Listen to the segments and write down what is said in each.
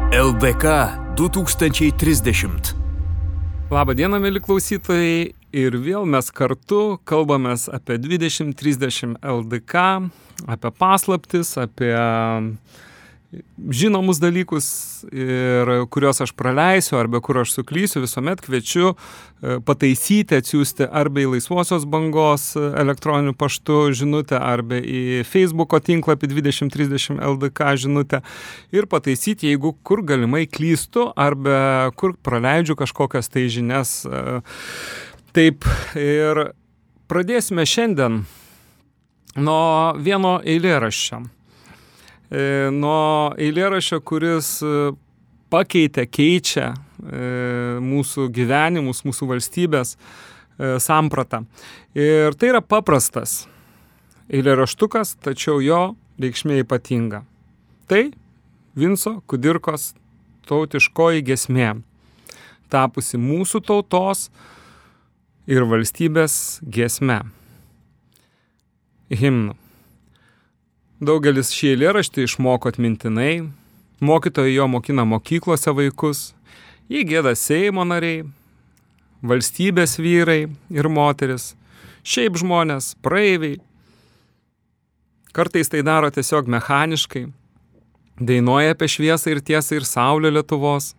LDK 2030. Labą dieną, mėly klausytojai, ir vėl mes kartu kalbamės apie 2030 LDK, apie paslaptis, apie žinomus dalykus, ir kuriuos aš praleisiu, arba kur aš suklysiu. Visuomet kviečiu pataisyti, atsiųsti arba į Laisvosios bangos elektroniniu paštu žinutę, arba į Facebooko tinklapį 2030 LDK žinutę ir pataisyti, jeigu kur galimai klystu, arba kur praleidžiu kažkokias tai žinias. Taip, ir pradėsime šiandien nuo vieno eilėraščio. Nuo eilėraščio, kuris keičia mūsų gyvenimus, mūsų valstybės sampratą. Ir tai yra paprastas eilėraštukas, tačiau jo reikšmė ypatinga. Tai Vinco Kudirkos tautiškoji giesmė, tapusi mūsų tautos ir valstybės giesme, himnu. Daugelis šį eilėraštį išmoko atmintinai, mokytojai jo mokina mokyklose vaikus, jį gieda Seimo nariai, valstybės vyrai ir moteris, šiaip žmonės, praeiviai. Kartais tai daro tiesiog mechaniškai, dainuoja apie šviesą ir tiesą ir saulę Lietuvos,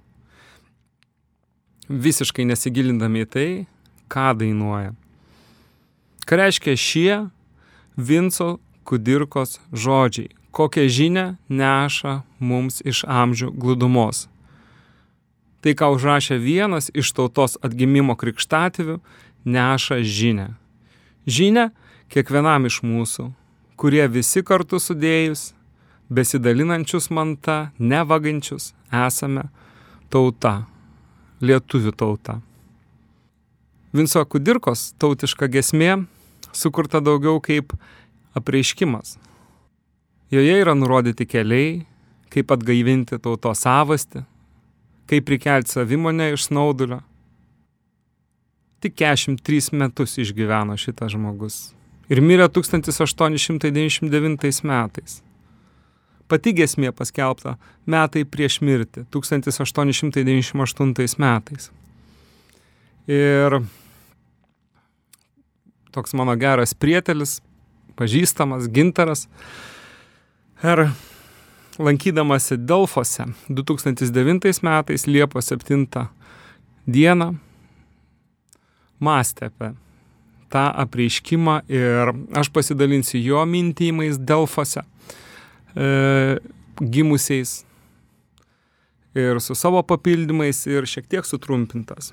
visiškai nesigilindami į tai, ką dainuoja. Ką reiškia šie Vinco Kudirkos žodžiai, kokią žinią neša mums iš amžių glūdumos. Tai, ką užrašė vienas iš tautos atgimimo krikštatėvių, neša žinią. Žinią kiekvienam iš mūsų, kurie visi kartu sudėjus, besidalinančius manta, nevagančius, esame tauta, lietuvių tauta. Vinco Kudirkos tautiška giesmė sukurta daugiau kaip apreiškimas. Joje yra nurodyti keliai, kaip atgaivinti tautos savastį, kaip prikelti savimonę iš snaudulio. Tik 43 metus išgyveno šitas žmogus ir mirė 1899 metais. Pati giesmė paskelbta metai prieš mirtį, 1898 metais. Ir toks mano geras prietelis, pažįstamas Gintaras, ir lankydamasi Delfose 2009 metais Liepos 7 dieną mąstė apie tą apreiškimą ir aš pasidalinsiu jo mintymais Delfose gimusiais ir su savo papildymais ir šiek tiek sutrumpintas.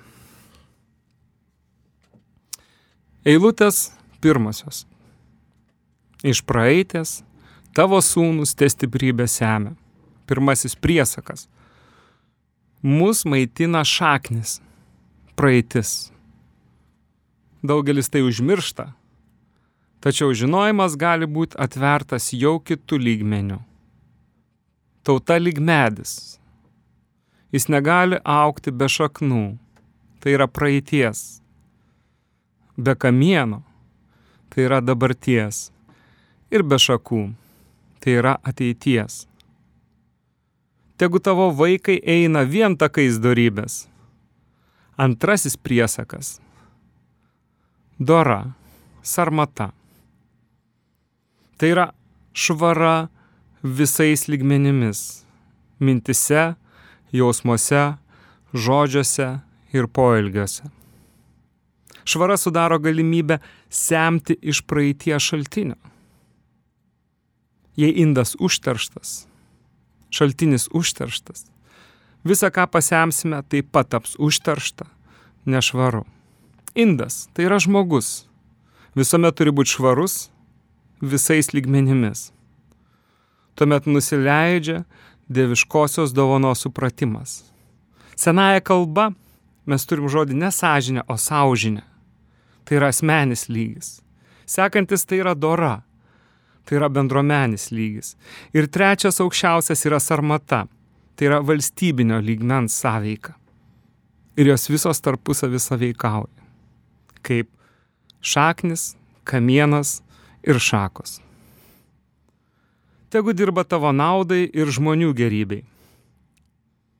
Eilutės pirmosios. Iš praeitės tavo sūnus te stiprybę semia. Pirmasis priesakas. Mus maitina šaknis, praeitis. Daugelis tai užmiršta, tačiau žinojimas gali būti atvertas jau kitų lygmenių. Tauta lyg medis. Jis negali augti be šaknų. Tai yra praeities. Be kamieno. Tai yra dabarties. Ir be šakų, tai yra ateities. Tegu tavo vaikai eina vien takais dorybės. Antrasis priesakas. Dora, sarmata. Tai yra švara visais lygmenimis. Mintise, jausmuose, žodžiuose ir poelgiuose. Švara sudaro galimybę semti iš praeities šaltinio. Jei indas užterštas, šaltinis užterštas, visa, ką pasemsime, taip pat taps užteršta, nešvaru. Indas tai yra žmogus. Visuomet turi būti švarus visais lygmenimis. Tuomet nusileidžia dieviškosios dovanos supratimas. Senąja kalba mes turim žodį ne sąžinė, o saužinė. Tai yra asmenis lygis. Sekantis tai yra dora. Tai yra bendruomenis lygis. Ir trečias aukščiausias yra sarmata. Tai yra valstybinio lygmens sąveika. Ir jos visos tarpusavy sąveikauja. Kaip šaknis, kamienas ir šakos. Tegu dirba tavo naudai ir žmonių gerybei.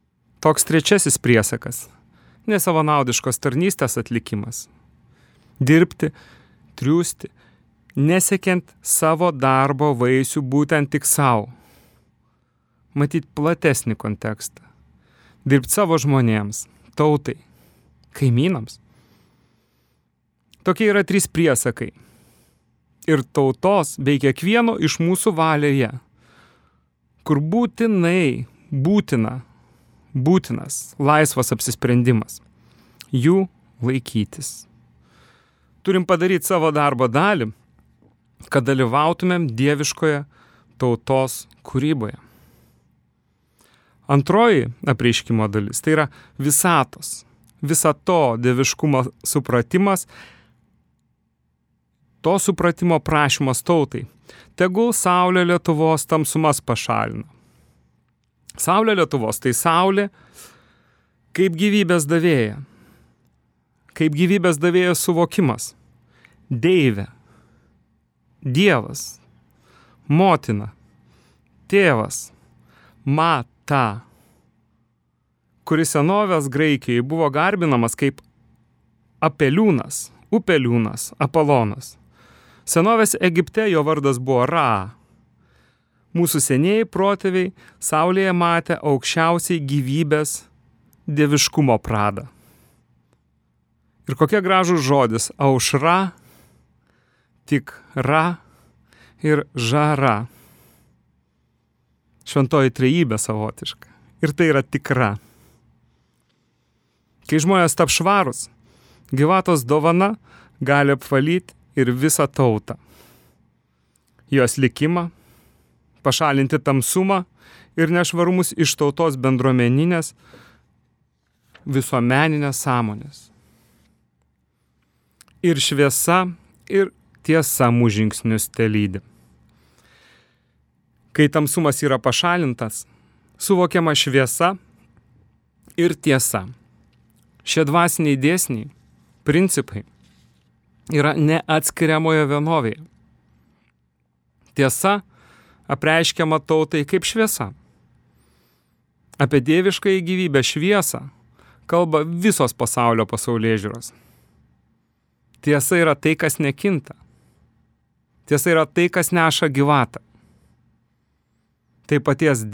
Toks trečiasis priesakas – nesavanaudiškos tarnystės atlikimas. Dirbti, triūsti, nesiekiant savo darbo vaisių būtent tik savo. Matyt platesnį kontekstą. Dirbti savo žmonėms, tautai, kaimynams. Tokie yra 3 priesakai. Ir tautos bei kiekvieno iš mūsų valioje, kur būtinas laisvas apsisprendimas. Jų laikytis. Turim padaryti savo darbo dalį, kad dalyvautumėm dieviškoje tautos kūryboje. Antroji apreiškimo dalis, tai yra visatos, visato dieviškumo supratimas, to supratimo prašymas tautai. Tegul saulė Lietuvos tamsumas pašalina. Saulė Lietuvos, tai saulė kaip gyvybės davėja. Kaip gyvybės davėjas suvokimas. Deivė, Dievas, motina, tėvas, mata, kuris senovės Graikijoje buvo garbinamas kaip Apeliūnas, Upeliūnas, Apolonas. Senovės Egipte jo vardas buvo Ra. Mūsų senieji protėviai saulėje matė aukščiausiai gyvybės dieviškumo pradą. Ir kokie gražus žodis – aušra, tikra ir žara. Šventoji trejybė savotiška. Ir tai yra tikra. Kai žmonės tap švarus, gyvatos dovana gali apvalyti ir visą tautą. Jos likimą, pašalinti tamsumą ir nešvarumus iš tautos bendruomeninės, visuomeninės sąmonės. Ir šviesa, ir tiesa mūsų žingsnius telydi. Kai tamsumas yra pašalintas, suvokiama šviesa ir tiesa. Šie dvasiniai dėsniai, principai, yra neatskiriamoje vienovėje. Tiesa apreiškiama tautai kaip šviesa. Apie dieviškąją gyvybę šviesą kalba visos pasaulio pasaulėžiūros. Tiesa yra tai, kas nekinta. Tiesa yra tai, kas neša gyvatą. Tai pačios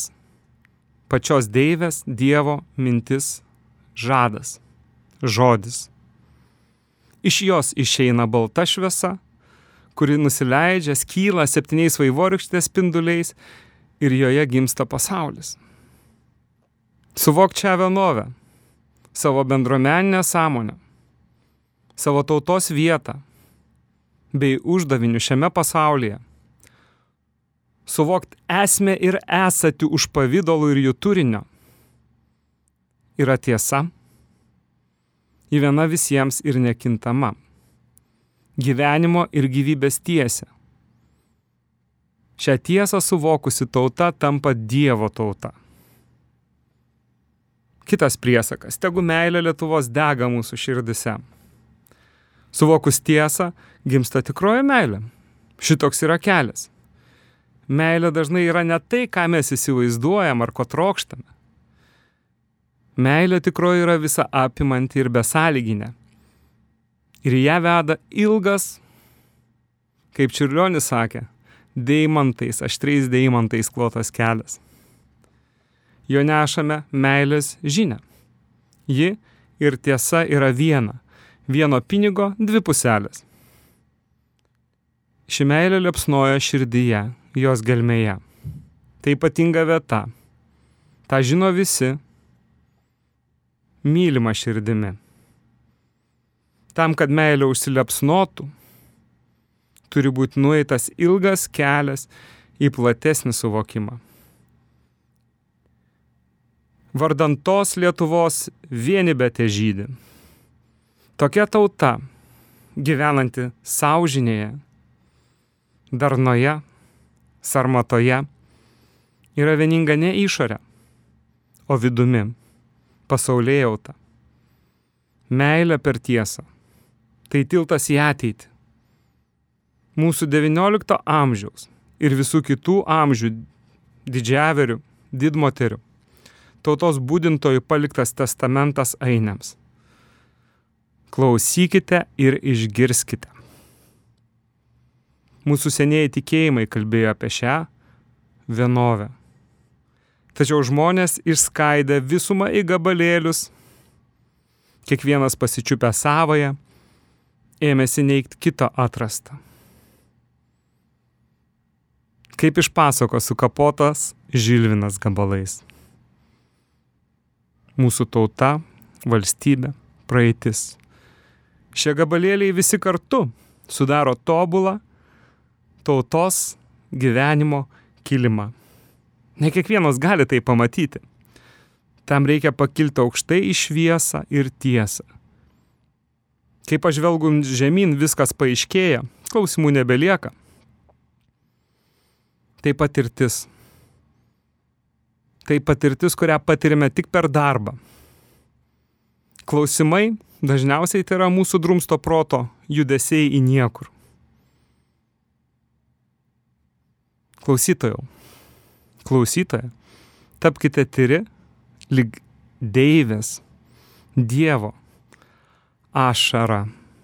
deivės, Dievo mintis, žadas, žodis. Iš jos išeina balta šviesa, kuri nusileidžia, skyla 7 vaivorykštės spinduliais ir joje gimsta pasaulis. Suvok čia vienovę, savo bendruomeninę sąmonę, savo tautos vietą bei uždavinių šiame pasaulyje. Suvokt esmę ir esatį už pavydalų ir jų turinio yra tiesa. Ji viena visiems ir nekintama. Gyvenimo ir gyvybės tiesė. Šią tiesą suvokusi tauta tampa Dievo tauta. Kitas priesakas, tegu meilė Lietuvos dega mūsų širdise. Suvokus tiesą, gimsta tikroji meilė. Šitoks yra kelias. Meilė dažnai yra ne tai, ką mes įsivaizduojam ar ko trokštame. Meilė tikroji yra visa apimanti ir besąlyginė. Ir ją veda ilgas, kaip Čiurlionis sakė, aštriais deimantais klotas kelias. Jo nešame meilės žinią. Ji ir tiesa yra viena. Vieno pinigo 2 puselės. Ši meilė liepsnoja širdyje, jos gelmėje. Tai ypatinga vieta. Ta žino visi. Mylima širdimi. Tam, kad meilė užsiliepsnotų, turi būti nueitas ilgas kelias į platesnį suvokimą. Vardant tos Lietuvos vienybė težydi. Tokia tauta, gyvenanti saužinėje, darnoje, sarmatoje, yra vieninga ne išorė, o vidumi. Pasaulėjauta. Meilė per tiesą. Tai tiltas į ateitį. Mūsų 19 amžiaus ir visų kitų amžių didžiaverių, didmoterių tautos būdintojų paliktas testamentas ainiams. Klausykite ir išgirskite. Mūsų senieji tikėjimai kalbėjo apie šią vienovę. Tačiau žmonės išskaidė visumą į gabalėlius, kiekvienas pasičiupę savąją, ėmėsi neigti kito atrastą. Kaip iš pasakos sukapotas žilvinas gabalais. Mūsų tauta, valstybė, praeitis. Šie gabalėliai visi kartu sudaro tobulą tautos gyvenimo kilimą. Ne kiekvienas gali tai pamatyti. Tam reikia pakilti aukštai į šviesą ir tiesą. Kai pažvelgum žemyn, viskas paaiškėja, klausimų nebelieka. Tai patirtis. Tai patirtis, kurią patirime tik per darbą. Klausimai dažniausiai tai yra mūsų drumsto proto judesiai į niekur. Klausytoja, tapkite tyri lyg deivės, Dievo ašara.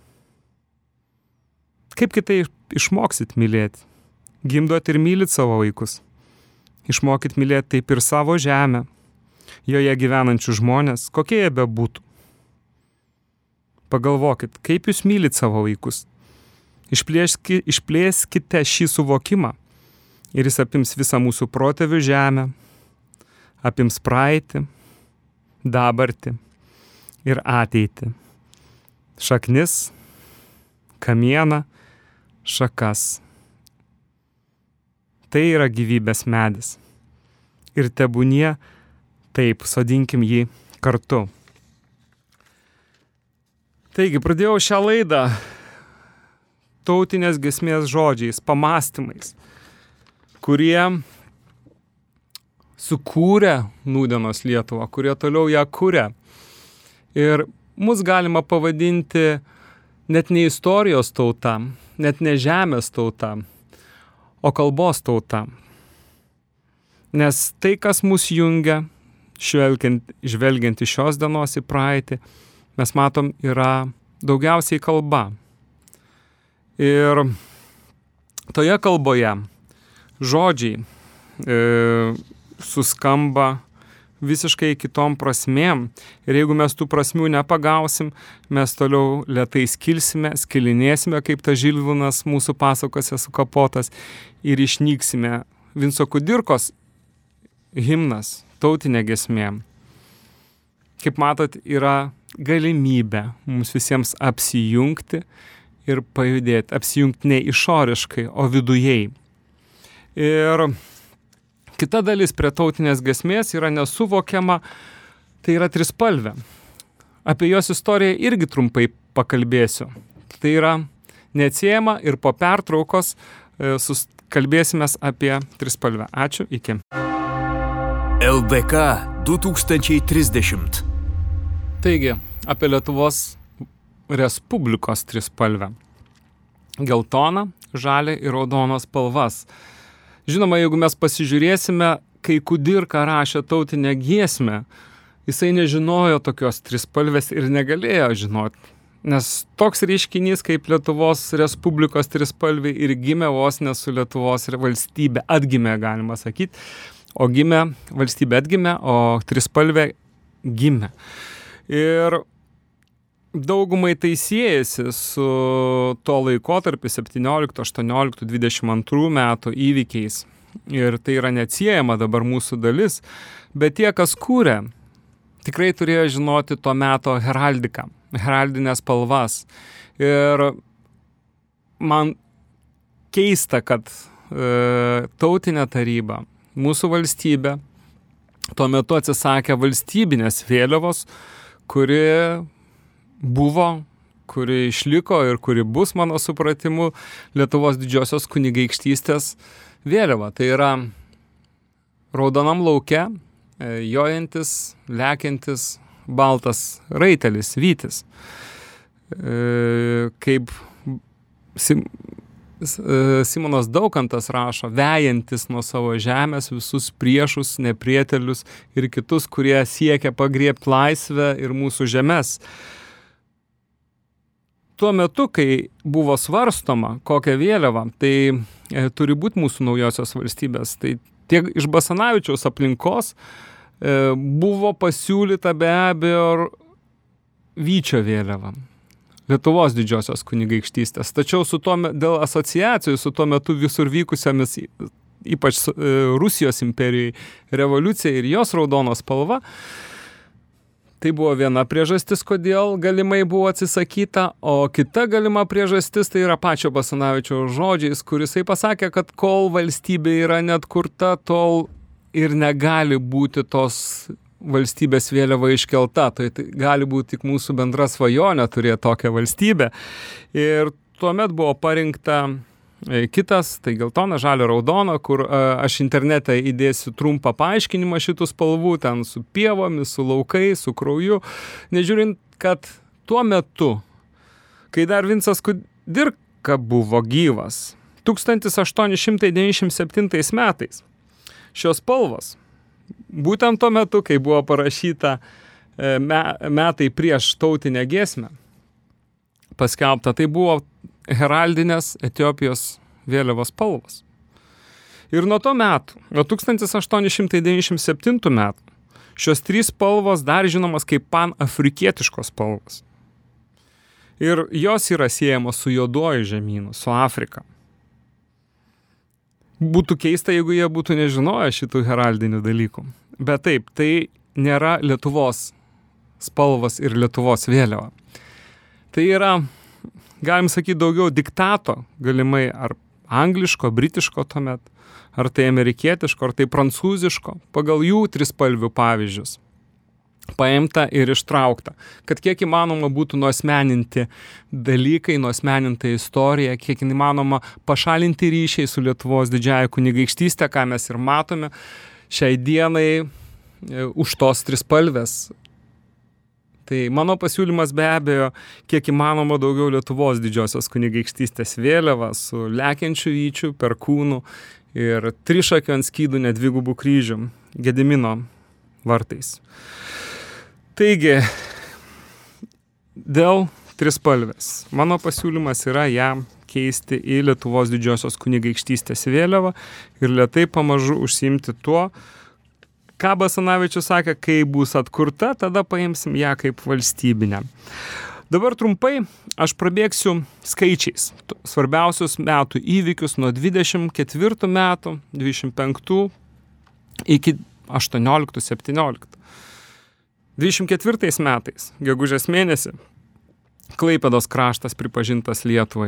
Kaip kitai išmoksit mylėti? Gimdot ir mylit savo vaikus. Išmokit mylėti taip ir savo žemę, joje gyvenančių žmonės, kokie jie bebūtų. Pagalvokit, kaip jūs mylit savo vaikus. Išplėskite šį suvokimą ir jis apims visą mūsų protėvių žemę, apims praeitį, dabartį ir ateitį. Šaknis, kamieną, šakas. Tai yra gyvybės medis. Ir tebūnie taip, sodinkim jį kartu. Taigi, pradėjau šią laidą tautinės giesmės žodžiais, pamastymais, kurie sukūrė nūdienos Lietuvą, kurie toliau ją kūrė. Ir mus galima pavadinti net ne istorijos tauta, net ne žemės tauta, o kalbos tauta. Nes tai, kas mus jungia, žvelgiant iš šios dienos į praeitį, mes matom, yra daugiausiai kalba. Ir toje kalboje žodžiai suskamba visiškai kitom prasmėm. Ir jeigu mes tų prasmių nepagausim, mes toliau lėtai skilinėsime, kaip ta žilvinas mūsų pasakose sukapotas, ir išnyksime. Vinco Kudirkos himnas, tautinė giesmė, kaip matot, yra galimybė mums visiems apsijungti ir pajudėti. Apsijungti ne išoriškai, o vidujei. Ir kita dalis prie tautinės giesmės yra nesuvokiama, tai yra trispalvė. Apie jos istoriją irgi trumpai pakalbėsiu. Tai yra neatsiejama ir po pertraukos kalbėsimės apie trispalvę. Ačiū, iki. LDK 2030. Taigi, apie Lietuvos Respublikos trispalvę. Geltona, žalia ir raudonos spalvas. Žinoma, jeigu mes pasižiūrėsime, kai Kudirka rašė tautinę giesmę, jisai nežinojo tokios trispalvės ir negalėjo žinoti. Nes toks reiškinys kaip Lietuvos Respublikos trispalvė ir gimė vos ne su Lietuvos valstybė. Atgimė, galima sakyti. O gimė, valstybė atgimė, o trispalvė gimė. Ir daugumai tai siejasi su to laikotarpį 17, 18, 22 metų įvykiais. Ir tai yra neatsiejama dabar mūsų dalis. Bet tie, kas kūrė, tikrai turėjo žinoti to meto heraldiką, heraldinės spalvas. Ir man keista, kad tautinė taryba, mūsų valstybė, tuo metu atsisakė valstybinės vėliavos, kuri buvo, kuri išliko ir kuri bus, mano supratimu, Lietuvos didžiosios kunigaikštystės vėliava. Tai yra raudonam lauke jojantis, lekiantis baltas raitelis, vytis. Kaip Simonas Daukantas rašo, vejantis nuo savo žemės visus priešus, neprietelius ir kitus, kurie siekia pagriebti laisvę ir mūsų žemės. Tuo metu, kai buvo svarstoma, kokią vėliavą, tai turi būti mūsų naujosios valstybės. Tai tiek iš Basanavičiaus aplinkos buvo pasiūlyta be abejo Vyčio vėliava, Lietuvos didžiosios kunigaikštystės. Tačiau dėl asociacijų su tuo metu visur vykusiamis, ypač Rusijos imperijai, revoliucija ir jos raudonos spalva, tai buvo viena priežastis, kodėl galimai buvo atsisakyta, o kita galima priežastis tai yra pačio Basanavičiaus žodžiais, kuris pasakė, kad kol valstybė yra neatkurta, tol ir negali būti tos valstybės vėliava iškelta. Tai gali būti tik mūsų bendra svajonė turėti tokią valstybę. Ir tuomet buvo parinkta kitas, tai geltona, žalia, raudona, kur aš internete įdėsiu trumpą paaiškinimą šitų spalvų, ten su pievomis, su laukais, su krauju. Nežiūrint, kad tuo metu, kai dar Vincas Kudirka buvo gyvas, 1897 metais, šios spalvos, būtent tuo metu, kai buvo parašyta metai prieš tautinę giesmę, paskelbta, tai buvo heraldinės Etiopijos vėliavos spalvos. Ir nuo to metų, nuo 1897 metų, šios trys spalvos dar žinomas kaip panafrikietiškos spalvos. Ir jos yra siejamos su juoduoju žemynu, su Afrika. Būtų keista, jeigu jie būtų nežinoję šitų heraldinių dalykų. Bet taip, tai nėra Lietuvos spalvos ir Lietuvos vėliava. Tai yra, galim sakyti, daugiau diktato, galimai ar angliško, britiško tuomet, ar tai amerikietiško, ar tai prancūziško, pagal jų trispalvių pavyzdžius. Paimta ir ištraukta, kad kiek įmanoma būtų nuasmeninti dalykai, nuasmeninta istorija, kiek įmanoma pašalinti ryšiai su Lietuvos didžiąja kunigaikštystė, ką mes ir matome šiai dienai už tos trispalvės. Tai mano pasiūlymas be abejo, kiek įmanoma daugiau Lietuvos didžiosios kunigaikštystės vėliava su lekiančiu vyčiu, perkūnu ir trišakiu ant skydų nedvigubų kryžių Gedimino vartais. Taigi, dėl trispalvės. Mano pasiūlymas yra ją keisti į Lietuvos didžiosios kunigaikštystės vėliavą ir lėtai pamažu užsiimti tuo, ką Basanavičius sakė, kai bus atkurta, tada paimsim ją kaip valstybinę. Dabar trumpai aš prabėgsiu skaičiais. Svarbiausius metų įvykius nuo 24 metų, 25 iki 18-17. 24 metais, gegužės mėnesį, Klaipėdos kraštas pripažintas Lietuvai.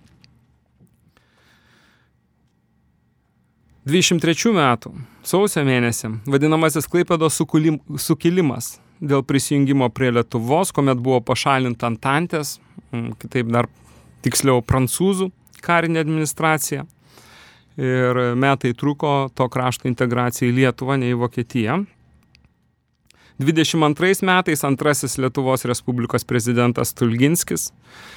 23 metų, sausio mėnesį, vadinamasis Klaipėdos sukilimas dėl prisijungimo prie Lietuvos, kuomet buvo pašalinta Antantės, kitaip dar tiksliau prancūzų karinė administracija. Ir metai truko to krašto integracija į Lietuvą, ne į Vokietiją. 22 metais antrasis Lietuvos Respublikos prezidentas Stulginskis.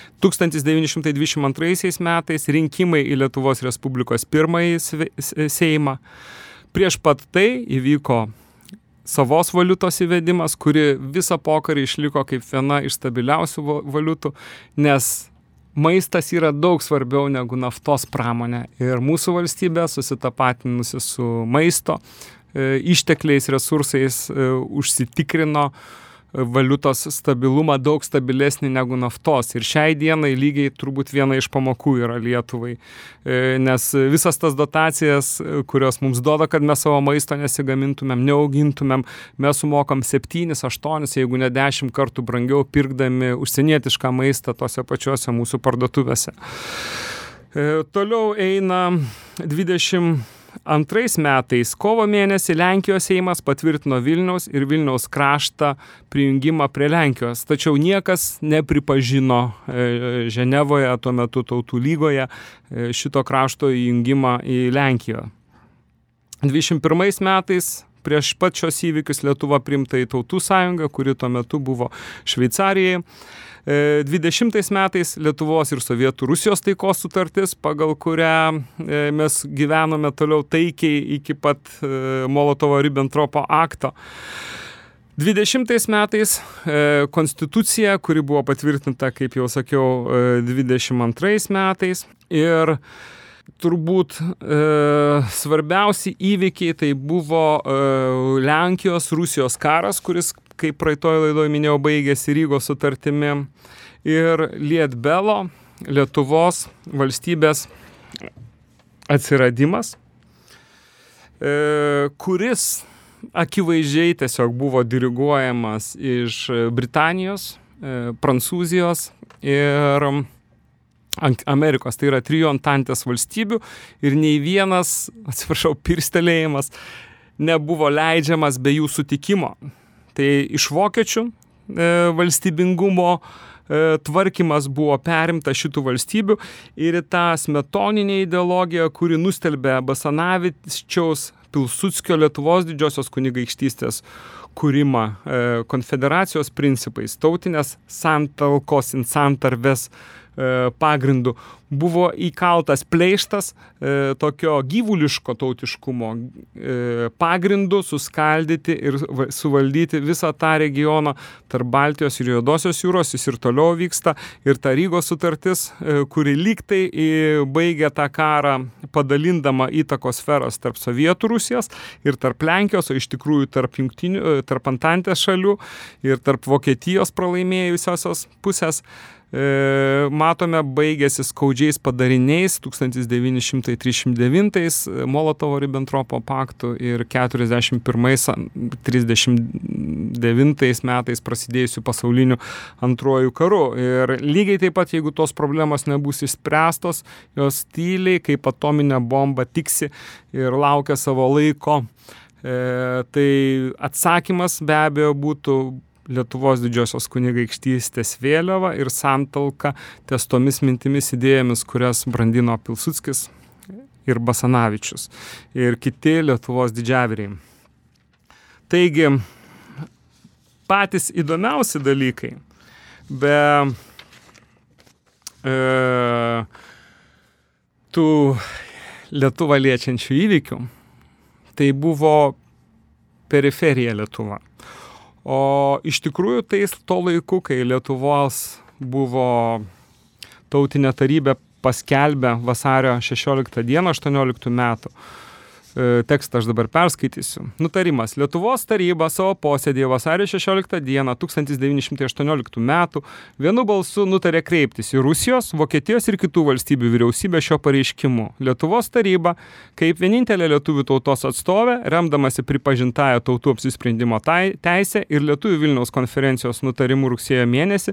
1922 metais rinkimai į Lietuvos Respublikos pirmąjį seimą. Prieš pat tai įvyko savos valiutos įvedimas, kuri visą pokarį išliko kaip viena iš stabiliausių valiutų, nes maistas yra daug svarbiau negu naftos pramonė. Ir mūsų valstybė susitapatinusi su maisto ištekliais, resursais užsitikrino valiutos stabilumą daug stabilesnį negu naftos. Ir šiai dienai lygiai turbūt viena iš pamokų yra Lietuvai. Nes visas tas dotacijas, kurios mums duoda, kad mes savo maisto nesigamintumėm, neaugintumėm, mes sumokam 7, 8, jeigu ne 10 kartų brangiau pirkdami užsienietišką maistą tose pačiose mūsų parduotuvėse. Toliau eina 22 metais, kovo mėnesį Lenkijos Seimas patvirtino Vilniaus ir Vilniaus kraštą prijungimą prie Lenkijos. Tačiau niekas nepripažino Ženevoje, tuo metu Tautų lygoje, šito krašto įjungimą į Lenkiją. 21 metais prieš pat šios įvykius Lietuva priimta į Tautų sąjungą, kuri tuo metu buvo Šveicarijai. 20 metais Lietuvos ir Sovietų Rusijos taikos sutartis, pagal kurią mes gyvenome toliau taikiai iki pat Molotovo-Ribbentropo akto. 20 metais konstitucija, kuri buvo patvirtinta, kaip jau sakiau, 22 metais. Ir turbūt svarbiausi įvykiai tai buvo Lenkijos-Rusijos karas, kuris, kaip praeitoje laidoje minėjau, baigėsi Rygos sutartimi. Ir Lietbelo, Lietuvos valstybės atsiradimas, kuris akivaizdžiai tiesiog buvo diriguojamas iš Britanijos, Prancūzijos ir Amerikos. Tai yra 3 antantės valstybių ir nei vienas, pirstelėjimas nebuvo leidžiamas be jų sutikimo. Tai iš vokiečių valstybingumo tvarkymas buvo perimta šitų valstybių ir tą smetoninę ideologiją, kuri nustelbė Basanavičiaus, Pilsudskio Lietuvos didžiosios kunigaikštystės kūrimą konfederacijos principais, tautinės santalkos in santarvės pagrindu, buvo įkaltas pleištas tokio gyvuliško tautiškumo pagrindu suskaldyti ir suvaldyti visą tą regioną tarp Baltijos ir Juodosios jūros. Jis ir toliau vyksta. Ir ta Rygos sutartis, kuri lygtai baigė tą karą padalindama įtakos sferos tarp Sovietų Rusijos ir tarp Lenkijos, o iš tikrųjų tarp antantės šalių ir tarp Vokietijos pralaimėjusiosios pusės, matome, baigėsi skaudžiais padariniais 1939 Molotovo-Ribbentropo paktų ir 41-39 metais prasidėjusių pasaulinių antrojų karų. Ir lygiai taip pat, jeigu tos problemos nebus išspręstos, jos tyliai kaip atominė bomba tiksi ir laukia savo laiko. Tai atsakymas be abejo būtų Lietuvos didžiosios kunigaikštystės vėliava ir santalka ties tomis mintimis idėjomis, kurias brandino Pilsudskis ir Basanavičius ir kiti Lietuvos didžiaviriai. Taigi, patys įdomiausi dalykai be tų Lietuvą liečiančių įvykių, tai buvo periferija Lietuva. O iš tikrųjų to laiku, kai Lietuvos buvo tautinė tarybė paskelbė vasario 16 dieną 18 metų. Tekstą aš dabar perskaitysiu. Nutarimas. Lietuvos taryba savo posėdėje vasario 16 dieną 1918 metų vienu balsu nutarė kreiptis į Rusijos, Vokietijos ir kitų valstybių vyriausybę šio pareiškimu. Lietuvos taryba, kaip vienintelė lietuvių tautos atstovė, remdamasi pripažintąją tautų apsisprendimo teisę ir Lietuvių Vilniaus konferencijos nutarimų rugsėjo mėnesį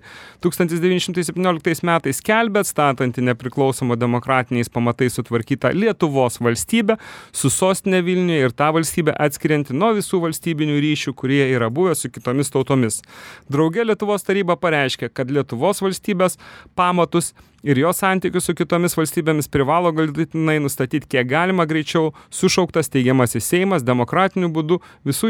1917 metais skelbė atstatanti nepriklausomą demokratiniais pamatais sutvarkytą Lietuvos valstybę su sostinė Vilniuje ir tą valstybę atskirianti nuo visų valstybinių ryšių, kurie yra buvę su kitomis tautomis. Drauge Lietuvos taryba pareiškė, kad Lietuvos valstybės pamatus ir jos santykius su kitomis valstybėmis privalo galutinai nustatyti kiek galima greičiau sušauktas steigiamasis Seimas demokratiniu būdu visų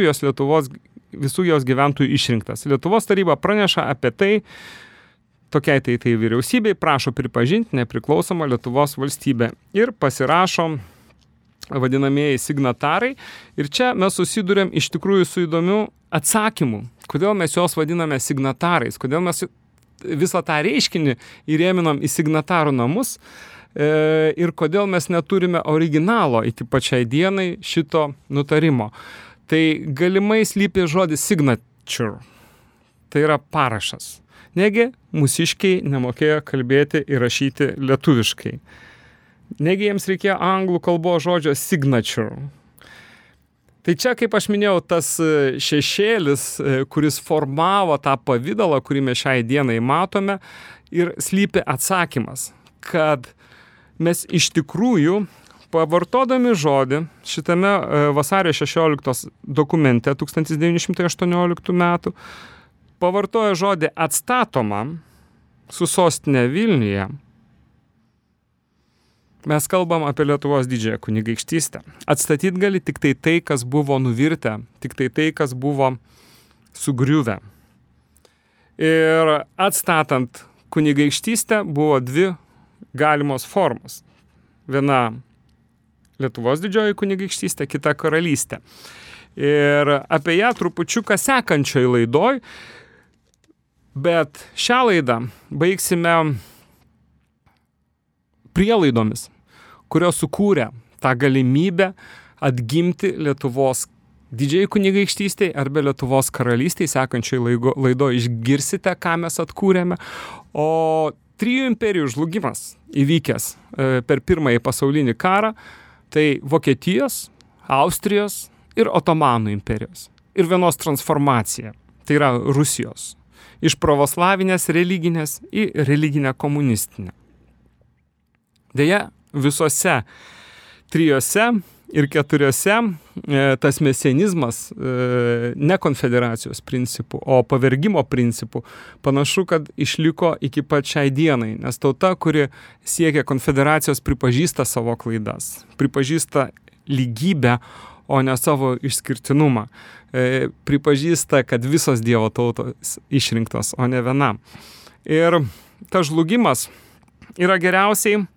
jos gyventojų išrinktas. Lietuvos taryba praneša apie tai, tokiai tai vyriausybei prašo pripažinti nepriklausomą Lietuvos valstybę ir pasirašo vadinamieji signatarai. Ir čia mes susidurėm iš tikrųjų su įdomiu atsakymu. Kodėl mes juos vadiname signatarais? Kodėl mes visą tą reiškinį įrėminom į signatarų namus? Ir kodėl mes neturime originalo iki pačiai dienai šito nutarimo? Tai galimai slypi žodis signature. Tai yra parašas. Negi mūsiškiai nemokėjo kalbėti ir rašyti lietuviškai. Negi jiems reikėjo anglų kalbos žodžio signature. Tai čia, kaip aš minėjau, tas šešėlis, kuris formavo tą pavidalą, kurį mes šiai dienai matome, ir slypi atsakymas, kad mes iš tikrųjų, pavartodami žodį šitame vasario 16 dokumente 1918 metų, pavartoja žodį atstatoma su sostinė Vilniuje, mes kalbam apie Lietuvos didžiąją kunigaikštystę. Atstatyti gali tik tai, kas buvo nuvirtę, tik tai, kas buvo sugriuvę. Ir atstatant kunigaikštystę buvo dvi galimos formos. Viena Lietuvos didžioji kunigaikštystė, kita karalystė. Ir apie ją trupučiuką sekančioj laidoj, bet šią laidą baigsime prielaidomis, kurios sukūrė tą galimybę atgimti Lietuvos didžiai kunigaikštystei arba Lietuvos karalystei. Sekančioj laidoje išgirsite, ką mes atkūrėme. O trijų imperijų žlugimas įvykęs per Pirmąjį pasaulinį karą, tai Vokietijos, Austrijos ir Otomanų imperijos. Ir vienos transformacija, tai yra Rusijos. Iš pravoslavinės religinės į religinę komunistinę. Deja, visose trijose ir keturiose tas mesianizmas ne konfederacijos principų, o pavergimo principų panašu, kad išliko iki pat šiai dienai, nes tauta, kuri siekia konfederacijos, pripažįsta savo klaidas, pripažįsta lygybę, o ne savo išskirtinumą, pripažįsta, kad visos Dievo tautos išrinktos, o ne viena. Ir tas žlugimas yra geriausiai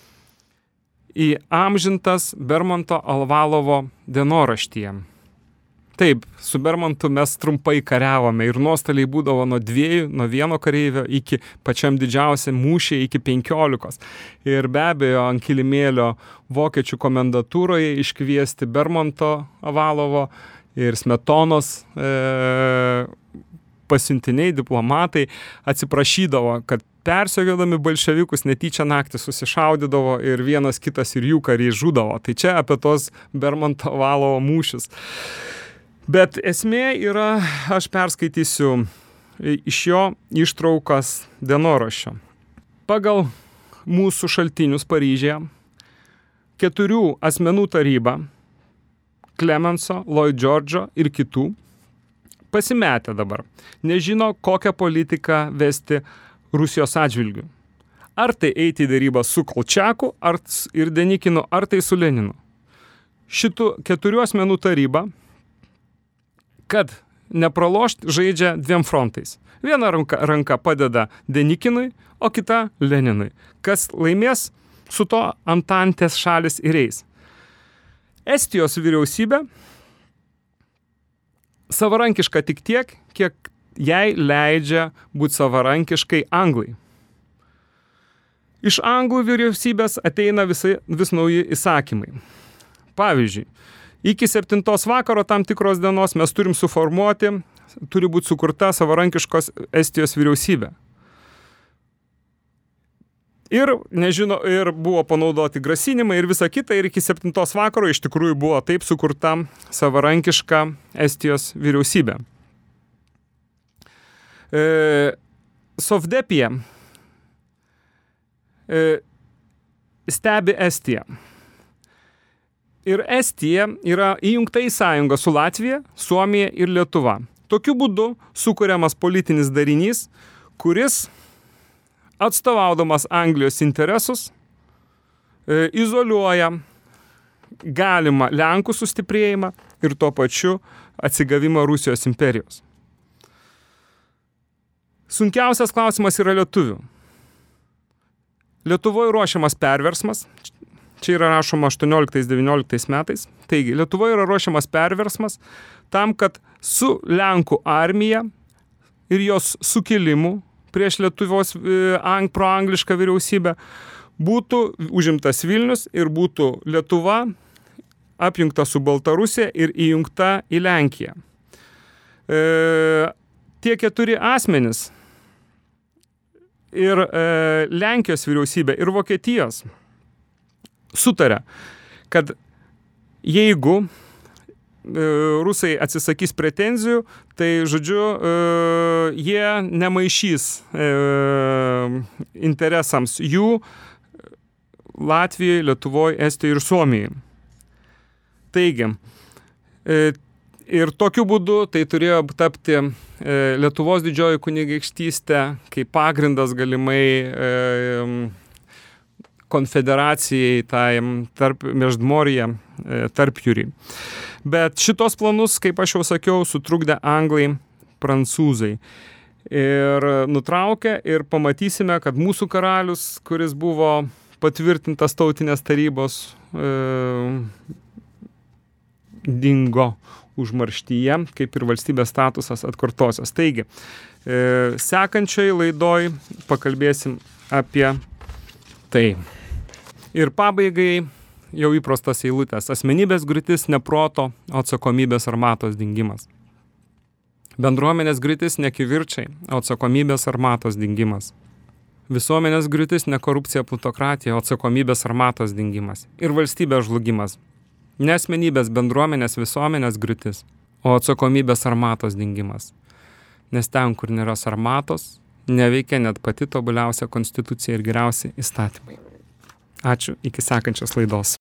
įamžintas Bermonto Alvalovo dienoraštyje. Taip, su Bermontu mes trumpai kariavome ir nuostoliai būdavo nuo 1 kareivio iki pačiam didžiausiam mūšiai iki 15. Ir be abejo, ant kilimėlio vokiečių komendatūroje iškviesti Bermonto Alvalovo ir Smetonos pasiuntiniai, diplomatai atsiprašydavo, kad persekiodami bolševikus netyčia naktį susišaudydavo ir vienas kitas ir jų kariai žudavo. Tai čia apie tos Bermonto Alvalovo mūšius. Bet esmė yra, aš perskaitysiu iš jo ištraukas dienoraščio. Pagal mūsų šaltinius Paryžiuje 4 asmenų taryba, Clemenso, Lloyd George'o ir kitų, pasimetę dabar, nežino, kokią politiką vesti Rusijos atžvilgiu. Ar tai eiti į dėrybą su Kolčiaku ir Denikinu, ar tai su Leninu. Šitų 4 asmenų taryba, kad nepralošt, žaidžia 2 frontais. Viena ranka padeda Denikinui, o kita Leninui. Kas laimės, su to antantės šalis ir eis. Estijos vyriausybė savarankiška tik tiek, kiek jai leidžia būti savarankiškai anglai. Iš anglų vyriausybės ateina vis nauji įsakymai. Pavyzdžiui, iki 7 vakaro tam tikros dienos mes turim suformuoti, turi būti sukurta savarankiškos Estijos vyriausybė. Ir buvo panaudoti grasinimai ir visa kita, ir iki 7 vakaro iš tikrųjų buvo taip sukurta savarankiška Estijos vyriausybė. Sovdepija stebi Estiją. Ir Estija yra įjungta į sąjungą su Latvija, Suomija ir Lietuva. Tokiu būdu sukuriamas politinis darinys, kuris atstovaudamas Anglijos interesus izoliuoja galimą Lenkų sustiprėjimą ir tuo pačiu atsigavimą Rusijos imperijos. Sunkiausias klausimas yra lietuvių. Lietuvoje ruošiamas perversmas, čia yra rašoma 18-19 metais, taigi Lietuvoje yra ruošiamas perversmas tam, kad su Lenkų armija ir jos sukilimu prieš Lietuvos proanglišką vyriausybę būtų užimtas Vilnius ir būtų Lietuva apjungta su Baltarusija ir įjungta į Lenkiją. Tie 4 asmenys ir Lenkijos vyriausybė ir Vokietijos sutarė, kad jeigu rusai atsisakys pretenzijų, tai, žodžiu, jie nemaišys interesams jų Latvijai, Lietuvoje, Estijoje ir Suomijai. Taigi, ir tokiu būdu tai turėjo tapti Lietuvos didžioji kunigaikštystė kaip pagrindas galimai konfederacijai, tai Meždmorje, tarpjūrį. Bet šitos planus, kaip aš jau sakiau, sutrukdė anglai, prancūzai. Ir nutraukė ir pamatysime, kad mūsų karalius, kuris buvo patvirtintas tautinės tarybos, dingo užmarštyje, kaip ir valstybės statusas atkartosios. Taigi, sekančiai laidoj pakalbėsim apie tai. Ir pabaigai jau įprastas eilutės. Asmenybės griūtis ne proto, o atsakomybės ar matos dingimas. Bendruomenės griūtis ne kivirčiai, o atsakomybės ar matos dingimas. Visuomenės griūtis ne korupcija, plutokratija, o atsakomybės ar matos dingimas. Ir valstybės žlugimas. Ne asmenybės, bendruomenės, visuomenės griūtis, o atsakomybės ar matos dingimas. Nes ten, kur nėra sarmatos, neveikia net pati tobuliausia konstitucija ir geriausi įstatymai. Ačiū, iki sekančios laidos.